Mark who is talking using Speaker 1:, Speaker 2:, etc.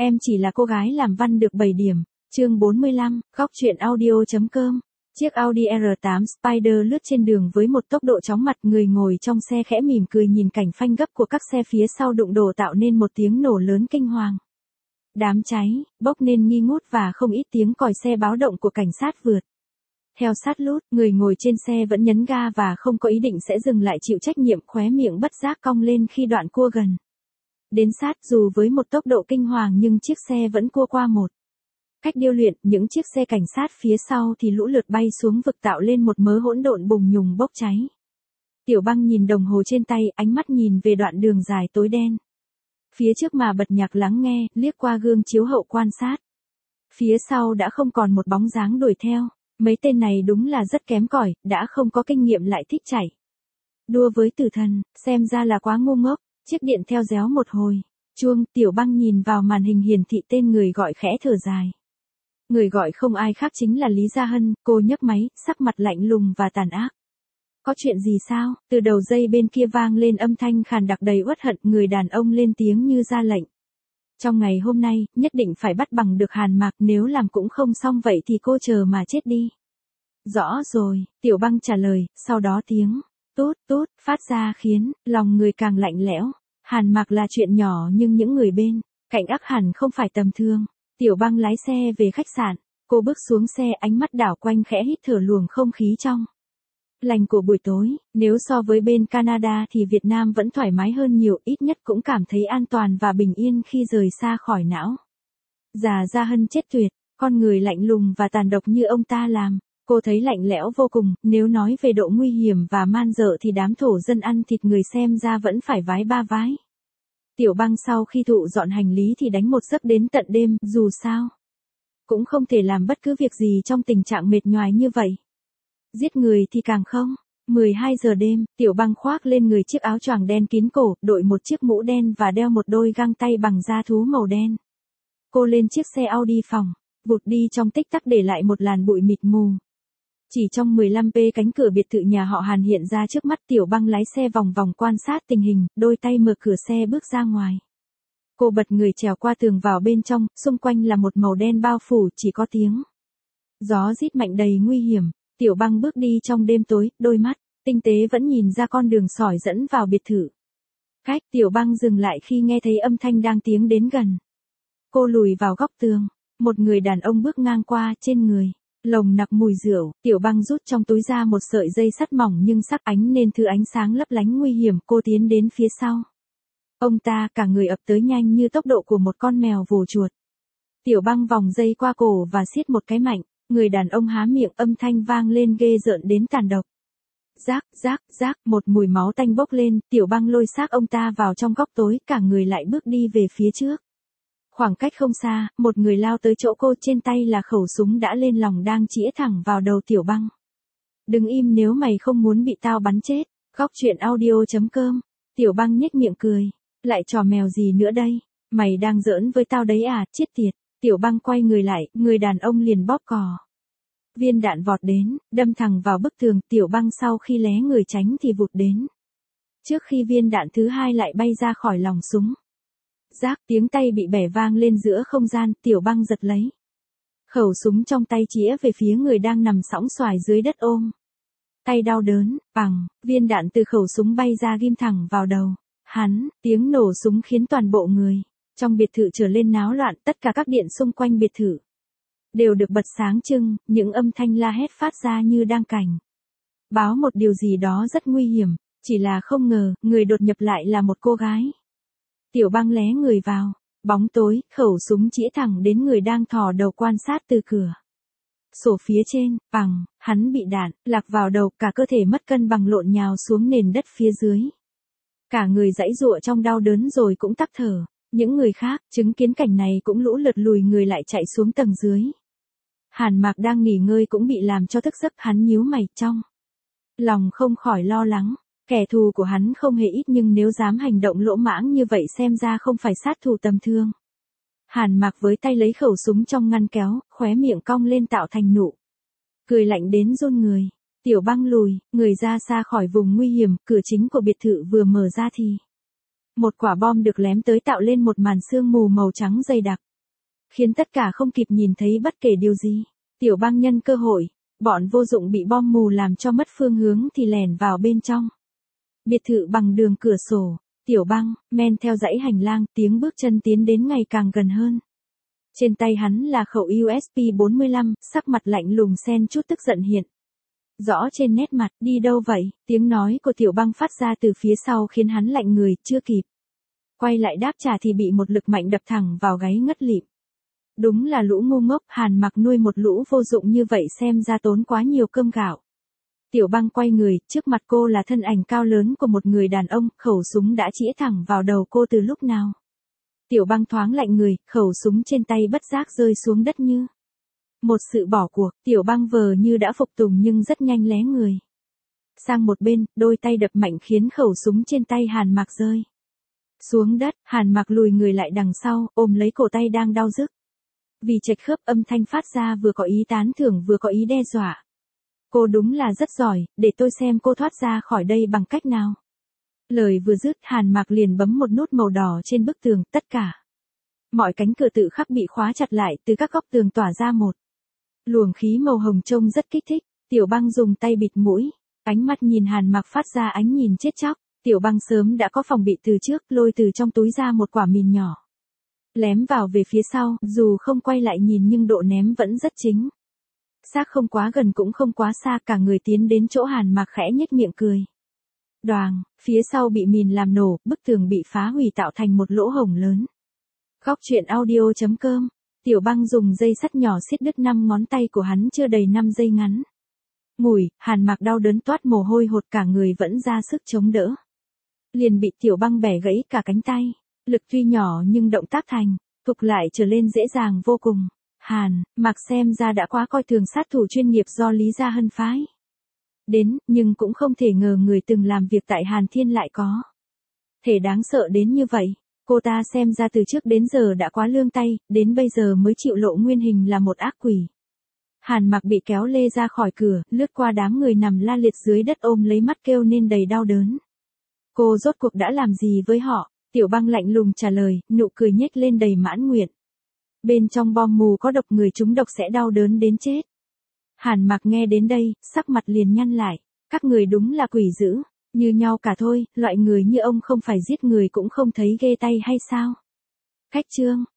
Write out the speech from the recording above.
Speaker 1: Em chỉ là cô gái làm văn được 7 điểm. Chương 45, góc truyện audio.com. Chiếc Audi R8 Spider lướt trên đường với một tốc độ chóng mặt, người ngồi trong xe khẽ mỉm cười nhìn cảnh phanh gấp của các xe phía sau đụng đổ tạo nên một tiếng nổ lớn kinh hoàng. Đám cháy, bốc nên nghi ngút và không ít tiếng còi xe báo động của cảnh sát vượt. Theo sát lút, người ngồi trên xe vẫn nhấn ga và không có ý định sẽ dừng lại chịu trách nhiệm, khóe miệng bất giác cong lên khi đoạn cua gần. Đến sát, dù với một tốc độ kinh hoàng nhưng chiếc xe vẫn cua qua một cách điêu luyện, những chiếc xe cảnh sát phía sau thì lũ lượt bay xuống vực tạo lên một mớ hỗn độn bùng nhùng bốc cháy. Tiểu Băng nhìn đồng hồ trên tay, ánh mắt nhìn về đoạn đường dài tối đen. Phía trước mà bật nhạc lắng nghe, liếc qua gương chiếu hậu quan sát. Phía sau đã không còn một bóng dáng đuổi theo, mấy tên này đúng là rất kém cỏi, đã không có kinh nghiệm lại thích chạy đua với tử thần, xem ra là quá ngu ngốc. Chiếc điện theo réo một hồi chuông, Tiểu Băng nhìn vào màn hình hiển thị tên người gọi khẽ thở dài. Người gọi không ai khác chính là Lý Gia Hân, cô nhấc máy, sắc mặt lạnh lùng và tàn ác. Có chuyện gì sao? Từ đầu dây bên kia vang lên âm thanh khàn đặc đầy uất hận, người đàn ông lên tiếng như ra lệnh. Trong ngày hôm nay, nhất định phải bắt bằng được Hàn Mạc, nếu làm cũng không xong vậy thì cô chờ mà chết đi. Rõ rồi, Tiểu Băng trả lời, sau đó tiếng tút tút phát ra khiến lòng người càng lạnh lẽo. Hàn Mạc là chuyện nhỏ nhưng những người bên cạnh ác hẳn không phải tầm thường. Tiểu Băng lái xe về khách sạn, cô bước xuống xe, ánh mắt đảo quanh khẽ hít thở luồng không khí trong lành của buổi tối. Nếu so với bên Canada thì Việt Nam vẫn thoải mái hơn nhiều, ít nhất cũng cảm thấy an toàn và bình yên khi rời xa khỏi não già Gia Hân chết tuyệt, con người lạnh lùng và tàn độc như ông ta làm. Cô thấy lạnh lẽo vô cùng, nếu nói về độ nguy hiểm và man dợ thì đám thổ dân ăn thịt người xem ra vẫn phải vái ba vái. Tiểu Băng sau khi thụ dọn hành lý thì đánh một giấc đến tận đêm, dù sao cũng không thể làm bất cứ việc gì trong tình trạng mệt nhoài như vậy. Giết người thì càng không. 12 giờ đêm, Tiểu Băng khoác lên người chiếc áo choàng đen kín cổ, đội một chiếc mũ đen và đeo một đôi găng tay bằng da thú màu đen. Cô lên chiếc xe Audi phòng, vụt đi trong tích tắc để lại một làn bụi mịt mù. Chỉ trong 15p cánh cửa biệt thự nhà họ Hàn hiện ra trước mắt. Tiểu Băng lái xe vòng vòng quan sát tình hình, đôi tay mở cửa xe bước ra ngoài. Cô bật người trèo qua tường vào bên trong, xung quanh là một màu đen bao phủ, chỉ có tiếng gió rít mạnh đầy nguy hiểm. Tiểu Băng bước đi trong đêm tối, đôi mắt tinh tế vẫn nhìn ra con đường sỏi dẫn vào biệt thự. Cách, Tiểu Băng dừng lại khi nghe thấy âm thanh đang tiến đến gần. Cô lùi vào góc tường, một người đàn ông bước ngang qua, trên người lồng nặc mùi rượu. Tiểu Băng rút trong túi ra một sợi dây sắt mỏng nhưng sắc ánh nên thứ ánh sáng lấp lánh nguy hiểm. Cô tiến đến phía sau ông ta, cả người ập tới nhanh như tốc độ của một con mèo vồ chuột. Tiểu Băng vòng dây qua cổ và siết một cái mạnh. Người đàn ông há miệng, âm thanh vang lên ghê rợn đến tàn độc. Rác, rác, rác, một mùi máu tanh bốc lên. Tiểu Băng lôi xác ông ta vào trong góc tối, cả người lại bước đi về phía trước. Khoảng cách không xa, một người lao tới chỗ cô, trên tay là khẩu súng đã lên lòng đang chĩa thẳng vào đầu Tiểu Băng. Đừng im nếu mày không muốn bị tao bắn chết. Góc truyện audio.com. Tiểu Băng nhếch miệng cười. Lại trò mèo gì nữa đây? Mày đang giỡn với tao đấy à, chết tiệt. Tiểu Băng quay người lại, người đàn ông liền bóp cò. Viên đạn vọt đến, đâm thẳng vào bức tường. Tiểu Băng sau khi lé người tránh thì vụt đến trước khi viên đạn thứ hai lại bay ra khỏi lòng súng. Rác, tiếng tay bị bẻ vang lên giữa không gian. Tiểu Băng giật lấy khẩu súng trong tay, chĩa về phía người đang nằm sõng soài dưới đất ôm tay đau đớn. Bằng, viên đạn từ khẩu súng bay ra ghim thẳng vào đầu hắn. Tiếng nổ súng khiến toàn bộ người trong biệt thự trở lên náo loạn. Tất cả các điện xung quanh biệt thự đều được bật sáng trưng, những âm thanh la hét phát ra như đang cảnh báo một điều gì đó rất nguy hiểm. Chỉ là không ngờ, người đột nhập lại là một cô gái. Tiểu Băng lé người vào bóng tối, khẩu súng chĩa thẳng đến người đang thò đầu quan sát từ cửa sổ phía trên. Bằng, hắn bị đạn lạc vào đầu, cả cơ thể mất cân bằng lộn nhào xuống nền đất phía dưới. Cả người giãy giụa trong đau đớn rồi cũng tắc thở. Những người khác chứng kiến cảnh này cũng lũ lượt lùi người lại chạy xuống tầng dưới. Hàn Mạc đang nghỉ ngơi cũng bị làm cho thức giấc, hắn nhíu mày, trong lòng không khỏi lo lắng. Kẻ thù của hắn không hề ít nhưng nếu dám hành động lỗ mãng như vậy xem ra không phải sát thủ tầm thường. Hàn Mạc với tay lấy khẩu súng trong ngăn kéo, khóe miệng cong lên tạo thành nụ cười lạnh đến run người. Tiểu Băng lùi người ra xa khỏi vùng nguy hiểm. Cửa chính của biệt thự vừa mở ra thì một quả bom được lém tới tạo lên một màn sương mù màu trắng dày đặc. khiến tất cả không kịp nhìn thấy bất kể điều gì. Tiểu Bang nhân cơ hội, bọn vô dụng bị bom mù làm cho mất phương hướng thì lẻn vào bên trong biệt thự bằng đường cửa sổ. Tiểu Bang men theo dãy hành lang, tiếng bước chân tiến đến ngày càng gần hơn. Trên tay hắn là khẩu USP 45, sắc mặt lạnh lùng xen chút tức giận hiện rõ trên nét mặt. Đi đâu vậy? Tiếng nói của Tiểu Bang phát ra từ phía sau khiến hắn lạnh người, chưa kịp quay lại đáp trả thì bị một lực mạnh đập thẳng vào gáy ngất lịm. Đúng là lũ ngu ngốc, Hàn Mặc nuôi một lũ vô dụng như vậy xem ra tốn quá nhiều cơm gạo. Tiểu Bang quay người, trước mặt cô là thân ảnh cao lớn của một người đàn ông, khẩu súng đã chĩa thẳng vào đầu cô từ lúc nào. Tiểu Bang thoáng lạnh người, khẩu súng trên tay bất giác rơi xuống đất như một sự bỏ cuộc. Tiểu Bang vờ như đã phục tùng nhưng rất nhanh lé người sang một bên, đôi tay đập mạnh khiến khẩu súng trên tay Hàn Mặc rơi xuống đất. Hàn Mặc lùi người lại đằng sau, ôm lấy cổ tay đang đau rức vì chệch khớp, âm thanh phát ra vừa có ý tán thưởng vừa có ý đe dọa. Cô đúng là rất giỏi, để tôi xem cô thoát ra khỏi đây bằng cách nào. Lời vừa dứt, Hàn Mặc liền bấm một nút màu đỏ trên bức tường, tất cả mọi cánh cửa tự khắc bị khóa chặt lại, từ các góc tường tỏa ra một luồng khí màu hồng trông rất kích thích. Tiểu Bang dùng tay bịt mũi, ánh mắt nhìn Hàn Mặc phát ra ánh nhìn chết chóc. Tiểu Bang sớm đã có phòng bị từ trước, lôi từ trong túi ra một quả mìn nhỏ, lém vào về phía sau, dù không quay lại nhìn nhưng độ ném vẫn rất chính xác, không quá gần cũng không quá xa. Cả người tiến đến chỗ Hàn Mặc khẽ nhếch miệng cười. Đoàng, phía sau bị mìn làm nổ, bức tường bị phá hủy tạo thành một lỗ hổng lớn. Góc truyện audio.com. Tiểu Bang dùng dây sắt nhỏ siết đứt 5 ngón tay của hắn chưa đầy 5 giây ngắn ngủi. Hàn Mặc đau đớn toát mồ hôi hột, cả người vẫn ra sức chống đỡ, liền bị Tiểu Bang bẻ gãy cả cánh tay. Lực tuy nhỏ nhưng động tác thành thục lại trở lên dễ dàng vô cùng. Hàn Mặc xem ra đã quá coi thường sát thủ chuyên nghiệp do Lý Gia Hân phái đến, nhưng cũng không thể ngờ người từng làm việc tại Hàn Thiên lại có thể đáng sợ đến như vậy. Cô ta xem ra từ trước đến giờ đã quá lương tay, đến bây giờ mới chịu lộ nguyên hình là một ác quỷ. Hàn Mặc bị kéo lê ra khỏi cửa, lướt qua đám người nằm la liệt dưới đất ôm lấy mắt kêu nên đầy đau đớn. Cô rốt cuộc đã làm gì với họ? Tiểu Bang lạnh lùng trả lời, nụ cười nhếch lên đầy mãn nguyện. Bên trong bom mù có độc, người trúng độc sẽ đau đớn đến chết. Hàn Mặc nghe đến đây, sắc mặt liền nhăn lại. Các người đúng là quỷ dữ, như nhau cả thôi, loại người như ông không phải giết người cũng không thấy ghê tay hay sao? Khách chương.